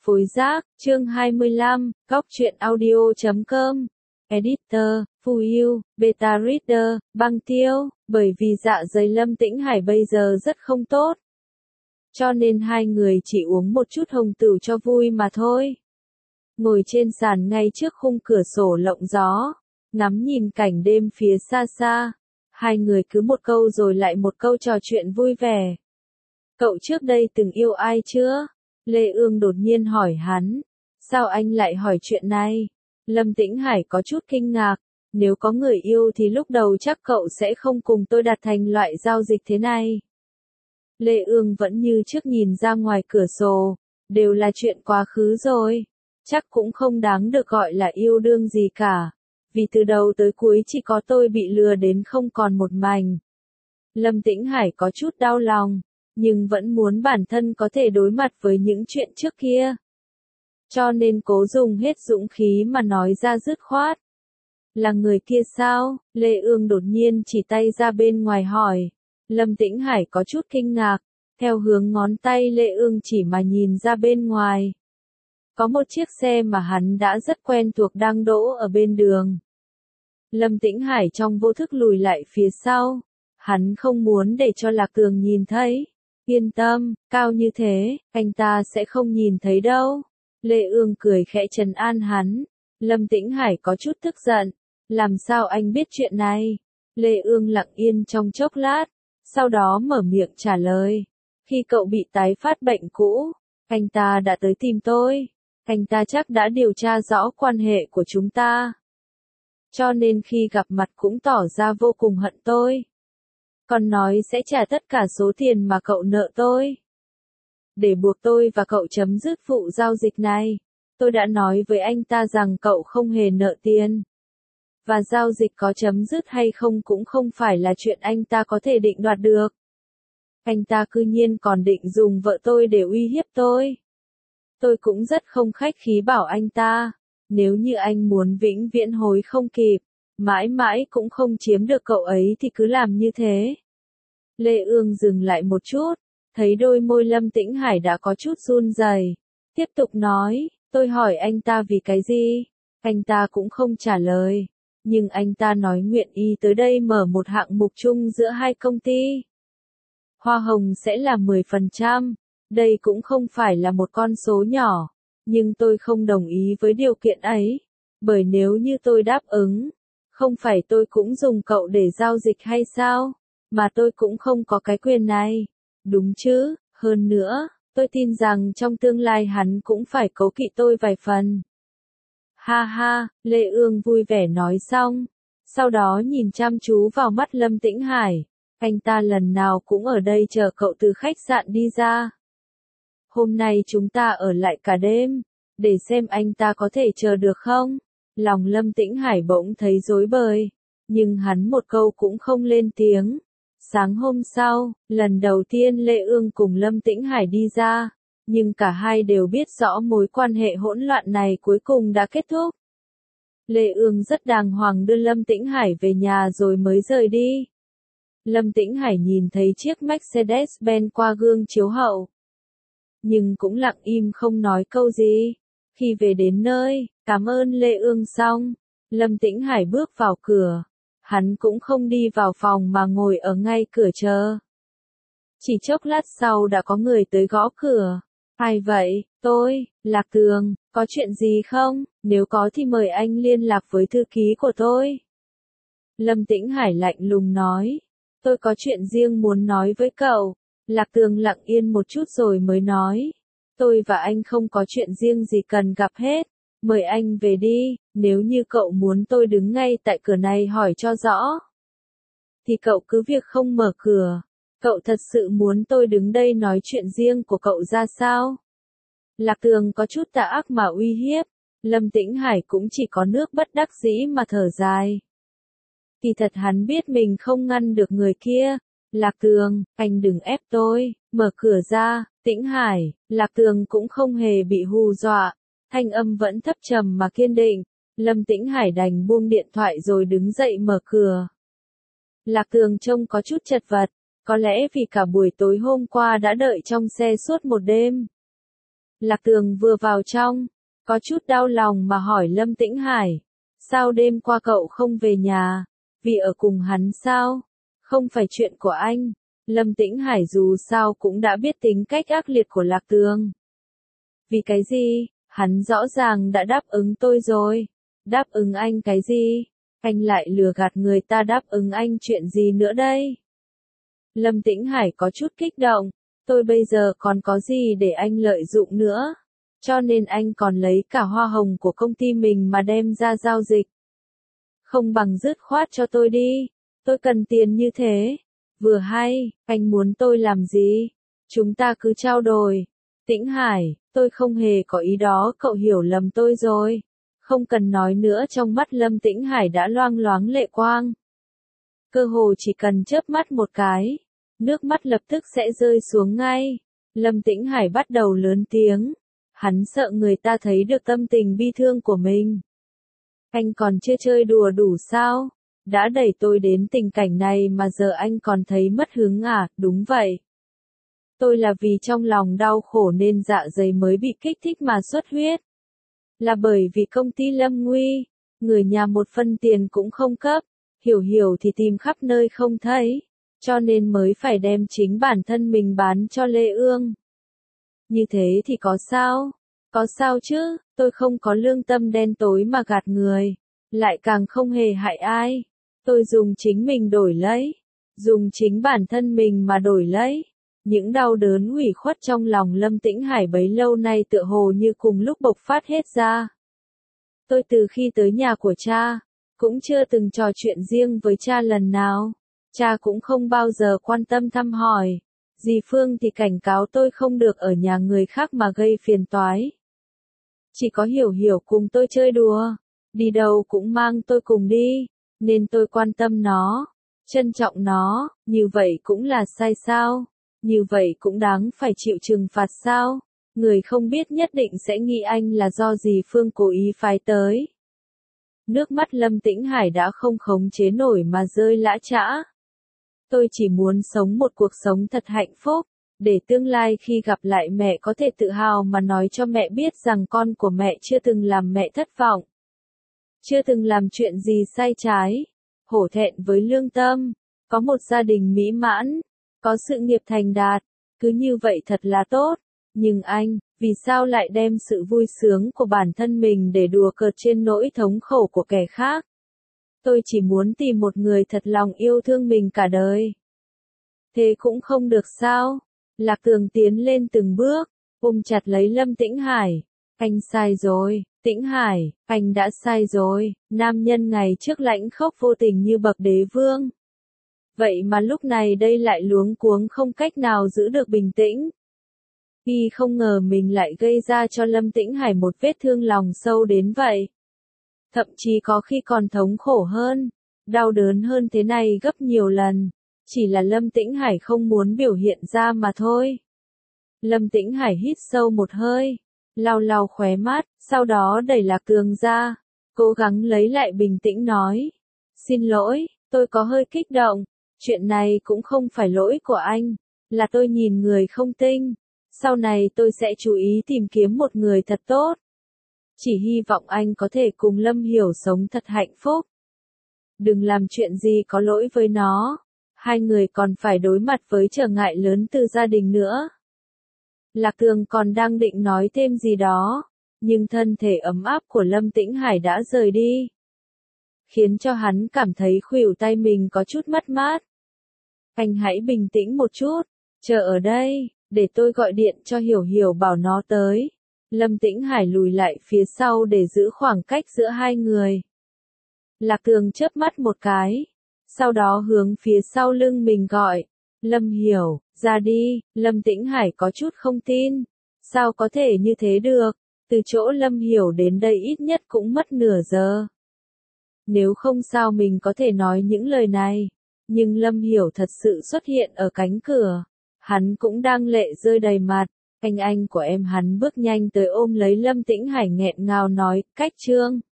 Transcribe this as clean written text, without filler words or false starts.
Phối giác, chương 25, góc truyện audio.com. Editor, Phù Yêu, Beta Reader, Băng Tiêu, bởi vì dạ dày Lâm Tĩnh Hải bây giờ rất không tốt. Cho nên hai người chỉ uống một chút hồng tửu cho vui mà thôi. Ngồi trên sàn ngay trước khung cửa sổ lộng gió, ngắm nhìn cảnh đêm phía xa xa. Hai người cứ một câu rồi lại một câu trò chuyện vui vẻ. Cậu trước đây từng yêu ai chưa? Lê Ương đột nhiên hỏi hắn. Sao anh lại hỏi chuyện này? Lâm Tĩnh Hải có chút kinh ngạc. Nếu có người yêu thì lúc đầu chắc cậu sẽ không cùng tôi đặt thành loại giao dịch thế này. Lê Ương vẫn như trước nhìn ra ngoài cửa sổ. Đều là chuyện quá khứ rồi. Chắc cũng không đáng được gọi là yêu đương gì cả. Vì từ đầu tới cuối chỉ có tôi bị lừa đến không còn một mảnh. Lâm Tĩnh Hải có chút đau lòng, nhưng vẫn muốn bản thân có thể đối mặt với những chuyện trước kia. Cho nên cố dùng hết dũng khí mà nói ra dứt khoát. Là người kia sao? Lê Ương đột nhiên chỉ tay ra bên ngoài hỏi. Lâm Tĩnh Hải có chút kinh ngạc, theo hướng ngón tay Lê Ương chỉ mà nhìn ra bên ngoài. Có một chiếc xe mà hắn đã rất quen thuộc đang đỗ ở bên đường. Lâm Tĩnh Hải trong vô thức lùi lại phía sau. Hắn không muốn để cho Lạc Tường nhìn thấy. Yên tâm, cao như thế, anh ta sẽ không nhìn thấy đâu. Lê Ương cười khẽ trấn an hắn. Lâm Tĩnh Hải có chút tức giận. Làm sao anh biết chuyện này? Lê Ương lặng yên trong chốc lát, sau đó mở miệng trả lời. Khi cậu bị tái phát bệnh cũ, anh ta đã tới tìm tôi. Anh ta chắc đã điều tra rõ quan hệ của chúng ta. Cho nên khi gặp mặt cũng tỏ ra vô cùng hận tôi. Còn nói sẽ trả tất cả số tiền mà cậu nợ tôi. Để buộc tôi và cậu chấm dứt vụ giao dịch này, tôi đã nói với anh ta rằng cậu không hề nợ tiền. Và giao dịch có chấm dứt hay không cũng không phải là chuyện anh ta có thể định đoạt được. Anh ta cư nhiên còn định dùng vợ tôi để uy hiếp tôi. Tôi cũng rất không khách khí bảo anh ta, nếu như anh muốn vĩnh viễn hối không kịp, mãi mãi cũng không chiếm được cậu ấy thì cứ làm như thế. Lê Ương dừng lại một chút, thấy đôi môi Lâm Tĩnh Hải đã có chút run rẩy, tiếp tục nói, tôi hỏi anh ta vì cái gì? Anh ta cũng không trả lời, nhưng anh ta nói nguyện ý tới đây mở một hạng mục chung giữa hai công ty. Hoa hồng sẽ là 10%, đây cũng không phải là một con số nhỏ, nhưng tôi không đồng ý với điều kiện ấy, bởi nếu như tôi đáp ứng, không phải tôi cũng dùng cậu để giao dịch hay sao, mà tôi cũng không có cái quyền này, đúng chứ, hơn nữa, tôi tin rằng trong tương lai hắn cũng phải cố kỵ tôi vài phần. Ha ha, Lê Ương vui vẻ nói xong, sau đó nhìn chăm chú vào mắt Lâm Tĩnh Hải, anh ta lần nào cũng ở đây chờ cậu từ khách sạn đi ra. Hôm nay chúng ta ở lại cả đêm, để xem anh ta có thể chờ được không? Lòng Lâm Tĩnh Hải bỗng thấy rối bời, nhưng hắn một câu cũng không lên tiếng. Sáng hôm sau, lần đầu tiên Lê Ương cùng Lâm Tĩnh Hải đi ra, nhưng cả hai đều biết rõ mối quan hệ hỗn loạn này cuối cùng đã kết thúc. Lê Ương rất đàng hoàng đưa Lâm Tĩnh Hải về nhà rồi mới rời đi. Lâm Tĩnh Hải nhìn thấy chiếc Mercedes-Benz qua gương chiếu hậu, nhưng cũng lặng im không nói câu gì. Khi về đến nơi, cảm ơn Lê Ương xong, Lâm Tĩnh Hải bước vào cửa. Hắn cũng không đi vào phòng mà ngồi ở ngay cửa chờ. Chỉ chốc lát sau đã có người tới gõ cửa. Ai vậy? Tôi, Lạc Tường, có chuyện gì không? Nếu có thì mời anh liên lạc với thư ký của tôi. Lâm Tĩnh Hải lạnh lùng nói. Tôi có chuyện riêng muốn nói với cậu. Lạc Tường lặng yên một chút rồi mới nói. Tôi và anh không có chuyện riêng gì cần gặp hết. Mời anh về đi, nếu như cậu muốn tôi đứng ngay tại cửa này hỏi cho rõ. Thì cậu cứ việc không mở cửa. Cậu thật sự muốn tôi đứng đây nói chuyện riêng của cậu ra sao? Lạc Tường có chút tà ác mà uy hiếp. Lâm Tĩnh Hải cũng chỉ có nước bất đắc dĩ mà thở dài. Kỳ thật hắn biết mình không ngăn được người kia. Lạc Tường, anh đừng ép tôi, mở cửa ra. Tĩnh Hải, Lạc Tường cũng không hề bị hù dọa. Thanh âm vẫn thấp trầm mà kiên định. Lâm Tĩnh Hải đành buông điện thoại rồi đứng dậy mở cửa. Lạc Tường trông có chút chật vật, có lẽ vì cả buổi tối hôm qua đã đợi trong xe suốt một đêm. Lạc Tường vừa vào trong, có chút đau lòng mà hỏi Lâm Tĩnh Hải. Sao đêm qua cậu không về nhà? Vì ở cùng hắn sao? Không phải chuyện của anh. Lâm Tĩnh Hải dù sao cũng đã biết tính cách ác liệt của Lạc Tường. Vì cái gì? Hắn rõ ràng đã đáp ứng tôi rồi. Đáp ứng anh cái gì? Anh lại lừa gạt người ta, đáp ứng anh chuyện gì nữa đây? Lâm Tĩnh Hải có chút kích động. Tôi bây giờ còn có gì để anh lợi dụng nữa? Cho nên anh còn lấy cả hoa hồng của công ty mình mà đem ra giao dịch. Không bằng dứt khoát cho tôi đi. Tôi cần tiền như thế. Vừa hay, anh muốn tôi làm gì? Chúng ta cứ trao đổi. Tĩnh Hải, tôi không hề có ý đó, cậu hiểu lầm tôi rồi. Không cần nói nữa, trong mắt Lâm Tĩnh Hải đã loang loáng lệ quang. Cơ hồ chỉ cần chớp mắt một cái, nước mắt lập tức sẽ rơi xuống ngay. Lâm Tĩnh Hải bắt đầu lớn tiếng. Hắn sợ người ta thấy được tâm tình bi thương của mình. Anh còn chưa chơi đùa đủ sao? Đã đẩy tôi đến tình cảnh này mà giờ anh còn thấy mất hứng à? Đúng vậy. Tôi là vì trong lòng đau khổ nên dạ dày mới bị kích thích mà xuất huyết. Là bởi vì công ty lâm nguy, người nhà một phân tiền cũng không cấp, hiểu hiểu thì tìm khắp nơi không thấy, cho nên mới phải đem chính bản thân mình bán cho Lê Ương. Như thế thì có sao? Có sao chứ, tôi không có lương tâm đen tối mà gạt người, lại càng không hề hại ai. Tôi dùng chính mình đổi lấy, dùng chính bản thân mình mà đổi lấy. Những đau đớn ủy khuất trong lòng Lâm Tĩnh Hải bấy lâu nay tựa hồ như cùng lúc bộc phát hết ra. Tôi từ khi tới nhà của cha, cũng chưa từng trò chuyện riêng với cha lần nào. Cha cũng không bao giờ quan tâm thăm hỏi. Dì Phương thì cảnh cáo tôi không được ở nhà người khác mà gây phiền toái. Chỉ có Hiểu Hiểu cùng tôi chơi đùa, đi đâu cũng mang tôi cùng đi, nên tôi quan tâm nó, trân trọng nó. Như vậy cũng là sai sao? Như vậy cũng đáng phải chịu trừng phạt sao? Người không biết nhất định sẽ nghĩ anh là do dì Phương cố ý phái tới. Nước mắt Lâm Tĩnh Hải đã không khống chế nổi mà rơi lã chã. Tôi chỉ muốn sống một cuộc sống thật hạnh phúc, để tương lai khi gặp lại mẹ có thể tự hào mà nói cho mẹ biết rằng con của mẹ chưa từng làm mẹ thất vọng. Chưa từng làm chuyện gì sai trái, hổ thẹn với lương tâm, có một gia đình mỹ mãn, có sự nghiệp thành đạt, cứ như vậy thật là tốt. Nhưng anh, vì sao lại đem sự vui sướng của bản thân mình để đùa cợt trên nỗi thống khổ của kẻ khác? Tôi chỉ muốn tìm một người thật lòng yêu thương mình cả đời. Thế cũng không được sao? Lạc Tường tiến lên từng bước, ôm chặt lấy Lâm Tĩnh Hải. Anh sai rồi, Tĩnh Hải, anh đã sai rồi. Nam nhân ngày trước lãnh khốc vô tình như bậc đế vương. Vậy mà lúc này đây lại luống cuống không cách nào giữ được bình tĩnh. Y không ngờ mình lại gây ra cho Lâm Tĩnh Hải một vết thương lòng sâu đến vậy. Thậm chí có khi còn thống khổ hơn, đau đớn hơn thế này gấp nhiều lần. Chỉ là Lâm Tĩnh Hải không muốn biểu hiện ra mà thôi. Lâm Tĩnh Hải hít sâu một hơi, lau lau khóe mắt, sau đó đẩy Lạc Tường ra, cố gắng lấy lại bình tĩnh nói. Xin lỗi, tôi có hơi kích động, chuyện này cũng không phải lỗi của anh, là tôi nhìn người không tinh. Sau này tôi sẽ chú ý tìm kiếm một người thật tốt. Chỉ hy vọng anh có thể cùng Lâm Hiểu sống thật hạnh phúc. Đừng làm chuyện gì có lỗi với nó. Hai người còn phải đối mặt với trở ngại lớn từ gia đình nữa. Lạc Tường còn đang định nói thêm gì đó, nhưng thân thể ấm áp của Lâm Tĩnh Hải đã rời đi, khiến cho hắn cảm thấy khuỷu tay mình có chút mất mát. Anh hãy bình tĩnh một chút, chờ ở đây, để tôi gọi điện cho Hiểu Hiểu bảo nó tới. Lâm Tĩnh Hải lùi lại phía sau để giữ khoảng cách giữa hai người. Lạc Tường chớp mắt một cái, sau đó hướng phía sau lưng mình gọi. Lâm Hiểu, ra đi. Lâm Tĩnh Hải có chút không tin. Sao có thể như thế được? Từ chỗ Lâm Hiểu đến đây ít nhất cũng mất nửa giờ. Nếu không sao mình có thể nói những lời này. Nhưng Lâm Hiểu thật sự xuất hiện ở cánh cửa. Hắn cũng đang lệ rơi đầy mặt. Anh của em. Hắn bước nhanh tới ôm lấy Lâm Tĩnh Hải nghẹn ngào nói, Cách Trương.